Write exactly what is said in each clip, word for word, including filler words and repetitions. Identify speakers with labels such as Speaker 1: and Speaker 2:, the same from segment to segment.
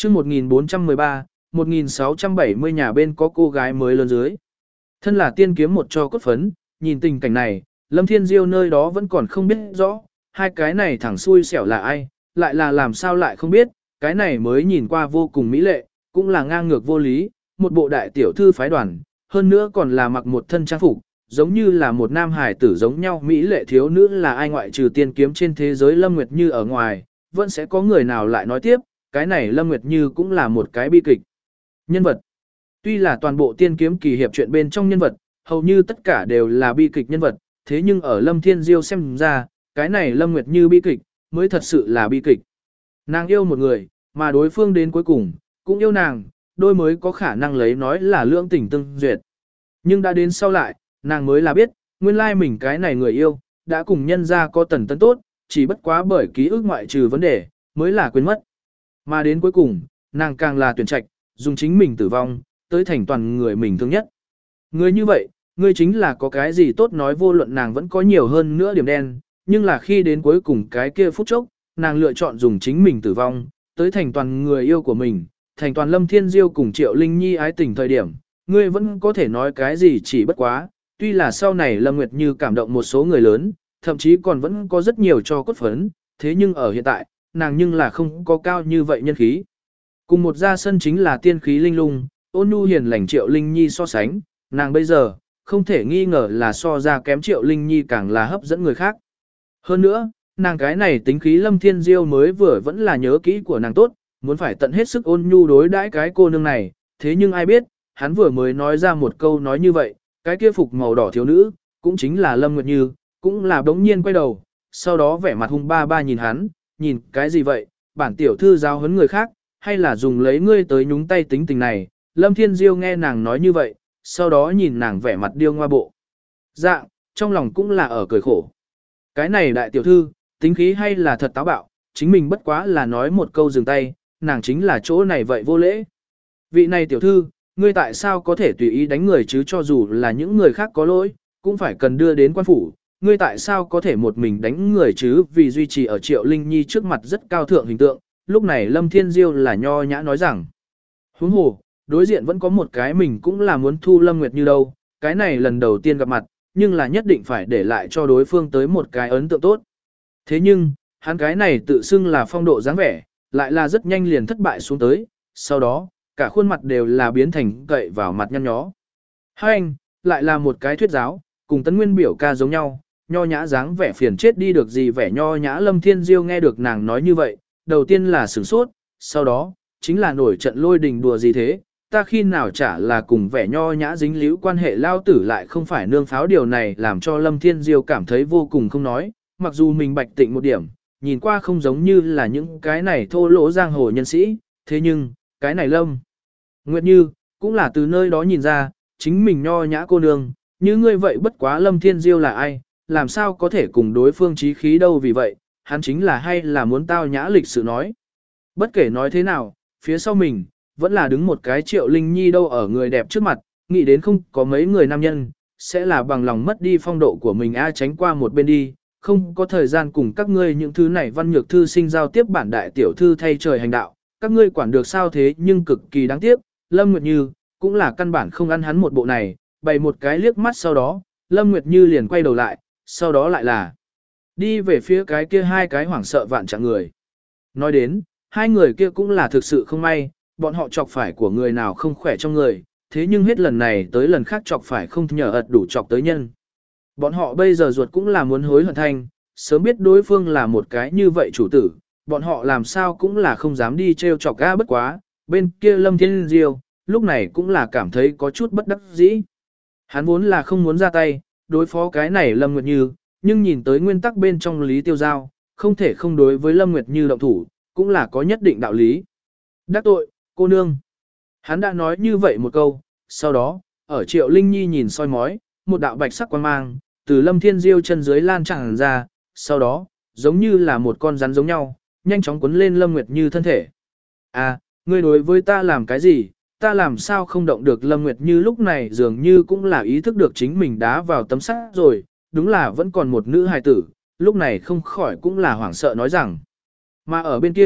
Speaker 1: chương một nghìn bốn trăm mười ba, một nghìn sáu trăm bảy mươi nhà bên có cô gái mới lớn dưới. Thân là tiên kiếm một cho cốt phấn, nhìn tình cảnh này, Lâm Thiên Diêu nơi đó vẫn còn không biết rõ, hai cái này thẳng xui xẻo là ai, lại là làm sao lại không biết, cái này mới nhìn qua vô cùng mỹ lệ, cũng là ngang ngược vô lý, một bộ đại tiểu thư phái đoàn, hơn nữa còn là mặc một thân trang phục, giống như là một nam hải tử giống nhau mỹ lệ thiếu nữ là ai ngoại trừ tiên kiếm trên thế giới Lâm Nguyệt Như ở ngoài, vẫn sẽ có người nào lại nói tiếp, cái này Lâm Nguyệt Như cũng là một cái bi kịch. Nhân vật. Tuy là toàn bộ tiên kiếm kỳ hiệp chuyện bên trong nhân vật, hầu như tất cả đều là bi kịch nhân vật, thế nhưng ở Lâm Thiên Diêu xem ra, cái này Lâm Nguyệt Như bi kịch, mới thật sự là bi kịch. Nàng yêu một người, mà đối phương đến cuối cùng, cũng yêu nàng, đôi mới có khả năng lấy nói là lưỡng tình tương duyệt. Nhưng đã đến sau lại, nàng mới là biết, nguyên lai mình cái này người yêu, đã cùng nhân ra có tần tấn tốt, chỉ bất quá bởi ký ức ngoại trừ vấn đề, mới là quên mất. Mà đến cuối cùng, nàng càng là tuyển trạch, dùng chính mình tử vong, tới thành toàn người mình thương nhất. Người như vậy, người chính là có cái gì tốt nói vô luận nàng vẫn có nhiều hơn nữa điểm đen, nhưng là khi đến cuối cùng cái kia phút chốc, nàng lựa chọn dùng chính mình tử vong, tới thành toàn người yêu của mình, thành toàn Lâm Thiên Diêu cùng Triệu Linh Nhi ái tình thời điểm, ngươi vẫn có thể nói cái gì chỉ bất quá, tuy là sau này Lâm Nguyệt Như cảm động một số người lớn, thậm chí còn vẫn có rất nhiều cho cốt phấn, thế nhưng ở hiện tại, nàng nhưng là không có cao như vậy nhân khí. Cùng một ra sân chính là tiên khí linh lung, ôn nhu hiền lành Triệu Linh Nhi so sánh, nàng bây giờ, không thể nghi ngờ là so ra kém Triệu Linh Nhi càng là hấp dẫn người khác. Hơn nữa, nàng cái này tính khí Lâm Thiên Diêu mới vừa vẫn là nhớ kỹ của nàng tốt, muốn phải tận hết sức ôn nhu đối đãi cái cô nương này, thế nhưng ai biết, hắn vừa mới nói ra một câu nói như vậy, cái kia phục màu đỏ thiếu nữ, cũng chính là Lâm Nguyệt Như, cũng là đống nhiên quay đầu, sau đó vẻ mặt hung ba ba nhìn hắn, nhìn cái gì vậy, bản tiểu thư giáo huấn người khác, hay là dùng lấy ngươi tới nhúng tay tính tình này, Lâm Thiên Diêu nghe nàng nói như vậy, sau đó nhìn nàng vẻ mặt điêu ngoa bộ. Dạng, trong lòng cũng là ở cười khổ. Cái này đại tiểu thư, tính khí hay là thật táo bạo, chính mình bất quá là nói một câu dừng tay, nàng chính là chỗ này vậy vô lễ. Vị này tiểu thư, ngươi tại sao có thể tùy ý đánh người chứ cho dù là những người khác có lỗi, cũng phải cần đưa đến quan phủ, ngươi tại sao có thể một mình đánh người chứ vì duy trì ở Triệu Linh Nhi trước mặt rất cao thượng hình tượng, lúc này Lâm Thiên Diêu là nho nhã nói rằng, huống hồ, đối diện vẫn có một cái mình cũng là muốn thu Lâm Nguyệt Như đâu, cái này lần đầu tiên gặp mặt, nhưng là nhất định phải để lại cho đối phương tới một cái ấn tượng tốt. Thế nhưng, hắn cái này tự xưng là phong độ dáng vẻ, lại là rất nhanh liền thất bại xuống tới, sau đó, cả khuôn mặt đều là biến thành cậy vào mặt nhăn nhó. Hai anh, lại là một cái thuyết giáo, cùng Tấn Nguyên biểu ca giống nhau, nho nhã dáng vẻ phiền chết đi được gì vẻ nho nhã. Lâm Thiên Diêu nghe được nàng nói như vậy, đầu tiên là sửng sốt, sau đó, chính là nổi trận lôi đình đùa gì thế, ta khi nào chả là cùng vẻ nho nhã dính líu quan hệ lao tử lại không phải nương pháo, điều này làm cho Lâm Thiên Diêu cảm thấy vô cùng không nói, mặc dù mình bạch tịnh một điểm, nhìn qua không giống như là những cái này thô lỗ giang hồ nhân sĩ, thế nhưng, cái này Lâm Nguyệt Như, cũng là từ nơi đó nhìn ra, chính mình nho nhã cô nương, như ngươi vậy bất quá Lâm Thiên Diêu là ai, làm sao có thể cùng đối phương chí khí đâu, vì vậy, hắn chính là hay là muốn tao nhã lịch sự nói. Bất kể nói thế nào, phía sau mình, vẫn là đứng một cái Triệu Linh Nhi đâu ở người đẹp trước mặt, nghĩ đến không có mấy người nam nhân, sẽ là bằng lòng mất đi phong độ của mình a tránh qua một bên đi, không có thời gian cùng các ngươi những thứ này văn nhược thư sinh giao tiếp bản đại tiểu thư thay trời hành đạo, các ngươi quản được sao thế nhưng cực kỳ đáng tiếc, Lâm Nguyệt Như, cũng là căn bản không ăn hắn một bộ này, bày một cái liếc mắt sau đó, Lâm Nguyệt Như liền quay đầu lại, sau đó lại là đi về phía cái kia hai cái hoảng sợ vạn trạng người. Nói đến, hai người kia cũng là thực sự không may, bọn họ chọc phải của người nào không khỏe trong người, thế nhưng hết lần này tới lần khác chọc phải không nhờ ật đủ chọc tới nhân. Bọn họ bây giờ ruột cũng là muốn hối hận thanh, sớm biết đối phương là một cái như vậy chủ tử, bọn họ làm sao cũng là không dám đi trêu chọc ga bất quá, bên kia Lâm Thiên Diêu, lúc này cũng là cảm thấy có chút bất đắc dĩ. Hắn vốn là không muốn ra tay, đối phó cái này Lâm Nguyệt Như, nhưng nhìn tới nguyên tắc bên trong Lý Tiêu Giao, không thể không đối với Lâm Nguyệt Như động thủ, cũng là có nhất định đạo lý. Đắc tội, cô nương. Hắn đã nói như vậy một câu, sau đó, ở Triệu Linh Nhi nhìn soi mói, một đạo bạch sắc quang mang, từ Lâm Thiên Diêu chân dưới lan tràn ra, sau đó, giống như là một con rắn giống nhau, nhanh chóng cuốn lên Lâm Nguyệt Như thân thể. À, ngươi đối với ta làm cái gì, ta làm sao không động được. Lâm Nguyệt Như lúc này dường như cũng là ý thức được chính mình đá vào tấm sắt rồi, đúng là vẫn còn một nữ hài tử, lúc này không khỏi cũng là hoảng sợ nói rằng. Mà ở bên kia,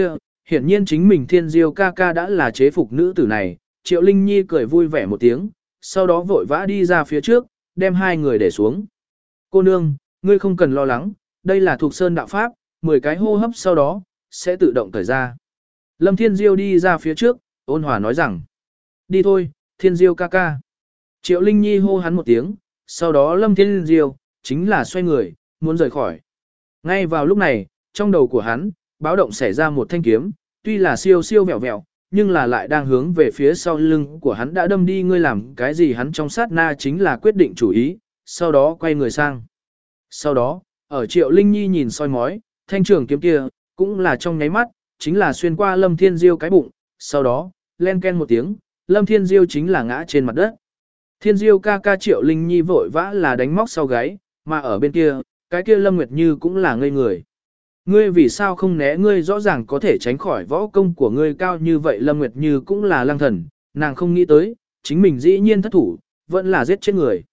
Speaker 1: Hiển nhiên chính mình Thiên Diêu ca ca đã là chế phục nữ tử này, Triệu Linh Nhi cười vui vẻ một tiếng, sau đó vội vã đi ra phía trước, đem hai người để xuống. Cô nương, ngươi không cần lo lắng, đây là thuộc sơn đạo pháp, mười cái hô hấp sau đó, sẽ tự động cởi ra. Lâm Thiên Diêu đi ra phía trước, ôn hòa nói rằng, đi thôi, Thiên Diêu ca ca. Triệu Linh Nhi hô hắn một tiếng, sau đó Lâm Thiên Diêu, chính là xoay người, muốn rời khỏi. Ngay vào lúc này, trong đầu của hắn, báo động xảy ra một thanh kiếm, tuy là siêu siêu vẹo vẹo, nhưng là lại đang hướng về phía sau lưng của hắn đã đâm đi. Ngươi làm cái gì? Hắn trong sát na chính là quyết định chủ ý, sau đó quay người sang. Sau đó, ở Triệu Linh Nhi nhìn soi mói, thanh trường kiếm kia, cũng là trong nháy mắt, chính là xuyên qua Lâm Thiên Diêu cái bụng, sau đó, len ken một tiếng, Lâm Thiên Diêu chính là ngã trên mặt đất. Thiên Diêu ca ca Triệu Linh Nhi vội vã là đánh móc sau gáy, mà ở bên kia, cái kia Lâm Nguyệt Như cũng là ngây người. Ngươi vì sao không né? Ngươi rõ ràng có thể tránh khỏi võ công của ngươi cao như vậy. Lâm Nguyệt Như cũng là lang thần, nàng không nghĩ tới, chính mình dĩ nhiên thất thủ, vẫn là giết chết người.